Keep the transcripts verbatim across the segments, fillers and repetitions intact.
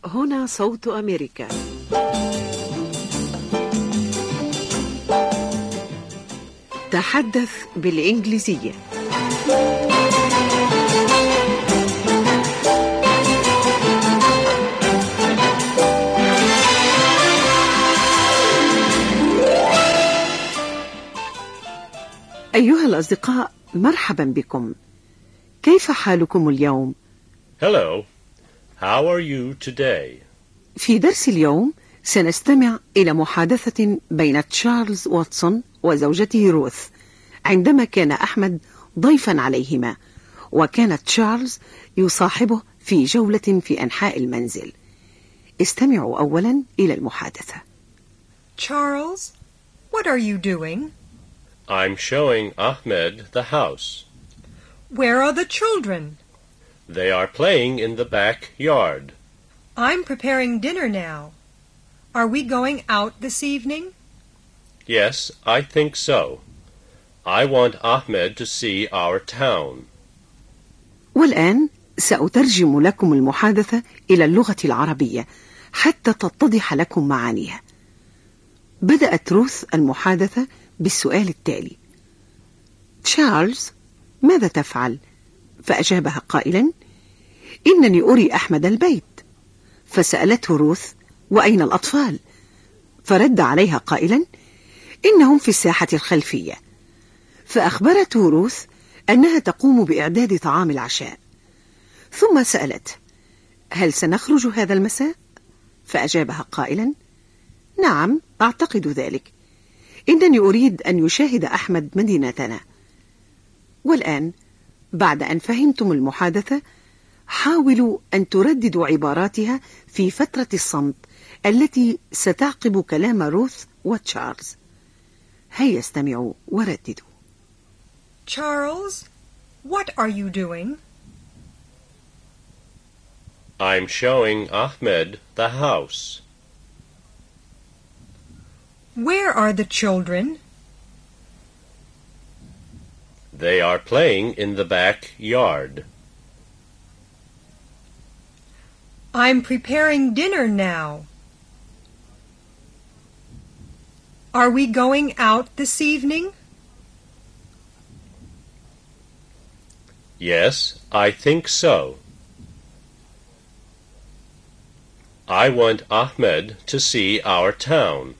هنا صوت أمريكا. تحدث بالإنجليزية. أيها الأصدقاء، مرحبا بكم. كيف حالكم اليوم؟ Hello. How are you today? في درس اليوم سنستمع إلى محادثة بين تشارلز واتسون وزوجته روث عندما كان أحمد ضيفا عليهما، وكان تشارلز يصاحبه في جولة في أنحاء المنزل. استمعوا أولا إلى المحادثة. Charles, what are you doing? I'm showing Ahmed the house. Where are the children? They are playing in the backyard. I'm preparing dinner now. Are we going out this evening? Yes, I think so. I want Ahmed to see our town. والآن سأترجم لكم المحادثة إلى اللغة العربية حتى تتضح لكم معانيها. بدأت روث المحادثة بالسؤال التالي: تشارلز، ماذا تفعل؟ فأجابها قائلا: إنني أري أحمد البيت. فسألته روث: وأين الأطفال؟ فرد عليها قائلا: إنهم في الساحة الخلفية. فأخبرته روث أنها تقوم بإعداد طعام العشاء، ثم سألته: هل سنخرج هذا المساء؟ فأجابها قائلا: نعم، أعتقد ذلك. إنني أريد أن يشاهد أحمد مدينتنا. والآن بعد أن فهمتم المحادثة، حاولوا أن ترددوا عباراتها في فترة الصمت التي ستعقب كلام روث وتشارلز. هيا استمعوا ورددوا. Charles, what are you doing? I'm showing Ahmed the house. Where are the children? They are playing in the backyard. I'm preparing dinner now. Are we going out this evening? Yes, I think so. I want Ahmed to see our town.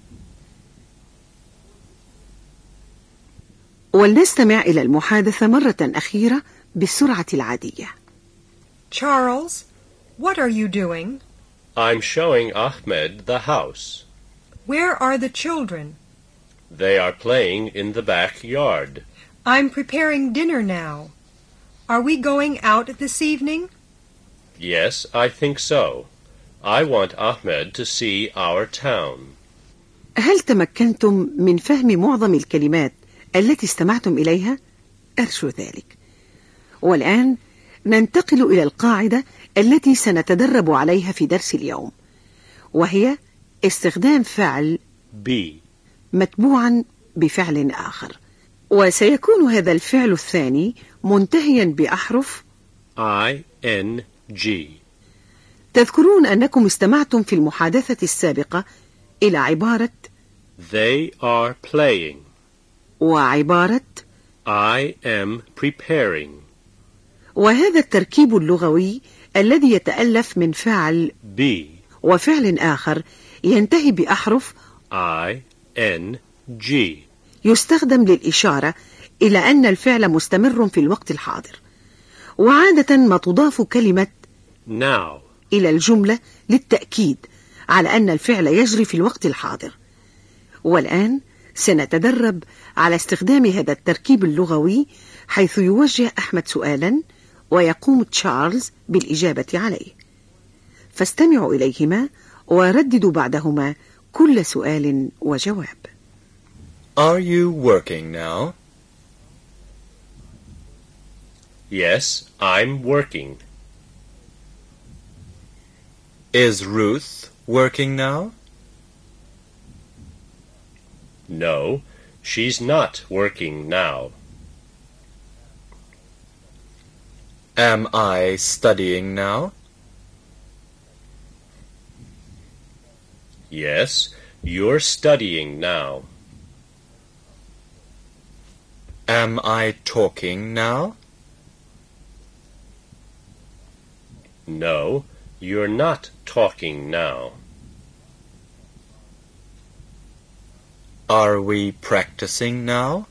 ولنستمع إلى المحادثة مرة أخيرة بالسرعة العادية. Charles, what are you doing? I'm showing Ahmed the house. Where are the children? They are playing in the backyard. I'm preparing dinner now. Are we going out this evening? Yes, I think so. I want Ahmed to see our town. هل تمكنتم من فهم معظم الكلمات التي استمعتم إليها؟ أرجو ذلك. والآن ننتقل إلى القاعدة التي سنتدرب عليها في درس اليوم، وهي استخدام فعل be متبوعا بفعل آخر، وسيكون هذا الفعل الثاني منتهيا بأحرف I N G. تذكرون أنكم استمعتم في المحادثة السابقة إلى عبارة They are playing. وعبارة I am preparing. وهذا التركيب اللغوي الذي يتألف من فعل be وفعل آخر ينتهي بأحرف I N G. يستخدم للإشارة إلى أن الفعل مستمر في الوقت الحاضر، وعادة ما تضاف كلمة now إلى الجملة للتأكيد على أن الفعل يجري في الوقت الحاضر. والآن سنتدرب على استخدام هذا التركيب اللغوي، حيث يوجه أحمد سؤالا ويقوم تشارلز بالإجابة عليه. فاستمعوا إليهما ورددوا بعدهما كل سؤال وجواب. Are you working now? Yes, I'm working. Is Ruth working now? No, she's not working now. Am I studying now? Yes, you're studying now. Am I talking now? No, you're not talking now. Are we practicing now?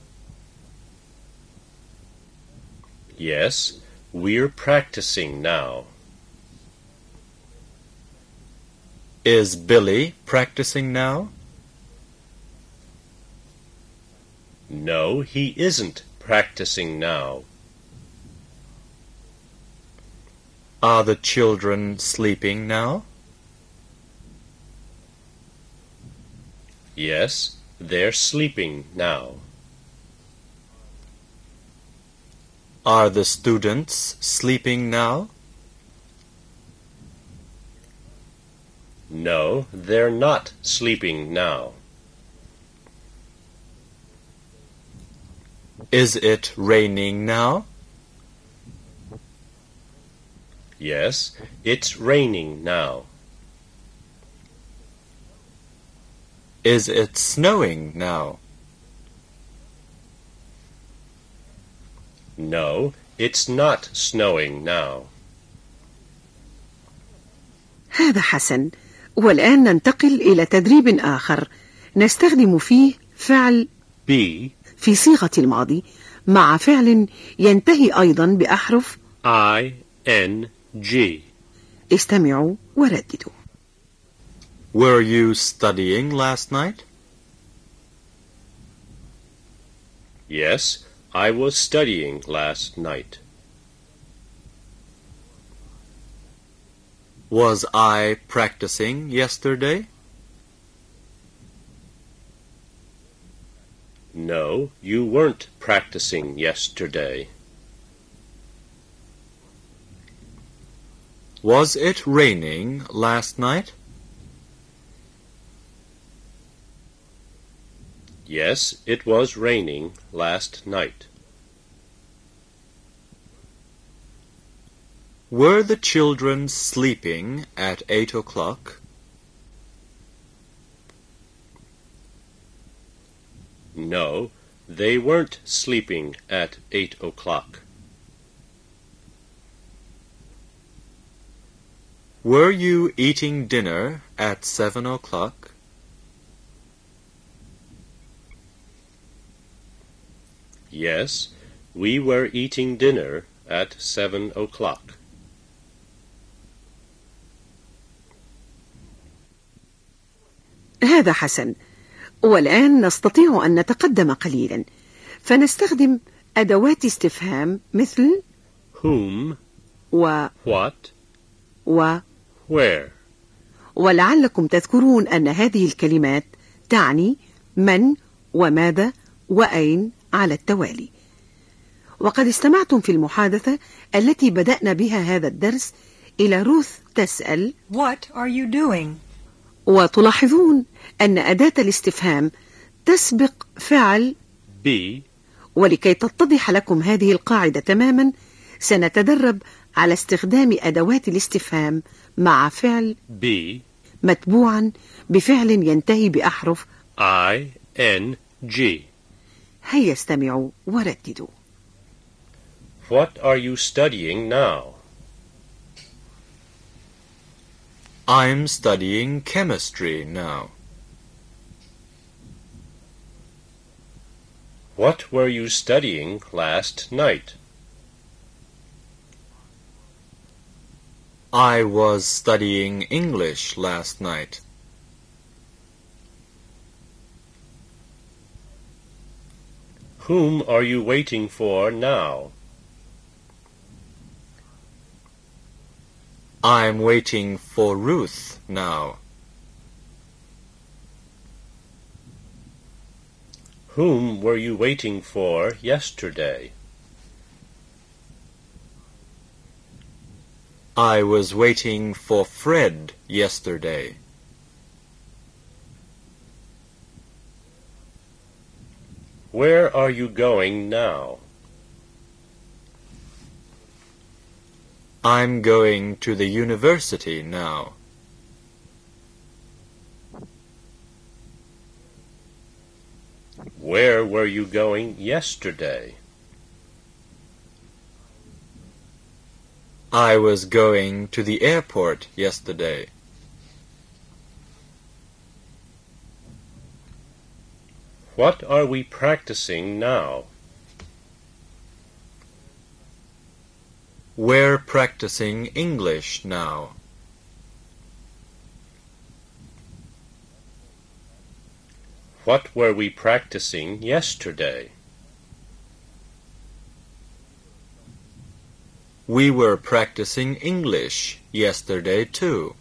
Yes, we're practicing now. Is Billy practicing now? No, he isn't practicing now. Are the children sleeping now? Yes, they're sleeping now. Are the students sleeping now? No, they're not sleeping now. Is it raining now? Yes, it's raining now. Is it snowing now? No, it's not snowing now. هذا حسن. والآن ننتقل إلى تدريب آخر نستخدم فيه فعل be في صيغة الماضي مع فعل ينتهي أيضا بأحرف I N G. استمعوا ورددوا. Were you studying last night? Yes, I was studying last night. Was I practicing yesterday? No, you weren't practicing yesterday. Was it raining last night? Yes, it was raining last night. Were the children sleeping at eight o'clock? No, they weren't sleeping at eight o'clock. Were you eating dinner at seven o'clock? Yes, we were eating dinner at seven o'clock. هذا حسن. والآن نستطيع أن نتقدم قليلا فنستخدم أدوات استفهام مثل Whom, و what, و where. ولعلكم تذكرون أن هذه الكلمات تعني من وماذا وأين على التوالي. وقد استمعتم في المحادثة التي بدأنا بها هذا الدرس إلى روث تسأل What are you doing? وتلاحظون أن أداة الاستفهام تسبق فعل be, ولكي تتضح لكم هذه القاعدة تماما سنتدرب على استخدام أدوات الاستفهام مع فعل be, متبوعا بفعل ينتهي بأحرف I N G. هيا استمعوا ورددوا. What are you studying now? I'm studying chemistry now. What were you studying last night? I was studying English last night. Whom are you waiting for now? I'm waiting for Ruth now. Whom were you waiting for yesterday? I was waiting for Fred yesterday. Where are you going now? I'm going to the university now. Where were you going yesterday? I was going to the airport yesterday. What are we practicing now? We're practicing English now. What were we practicing yesterday? We were practicing English yesterday too.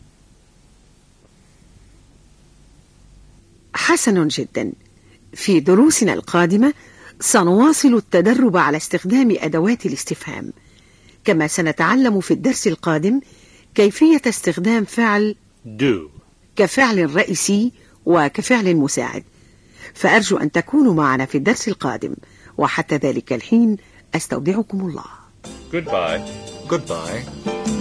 حسن جدا. في دروسنا القادمة سنواصل التدرب على استخدام أدوات الاستفهام، كما سنتعلم في الدرس القادم كيفية استخدام فعل do كفعل رئيسي وكفعل مساعد. فأرجو أن تكونوا معنا في الدرس القادم، وحتى ذلك الحين أستودعكم الله. Goodbye. Goodbye.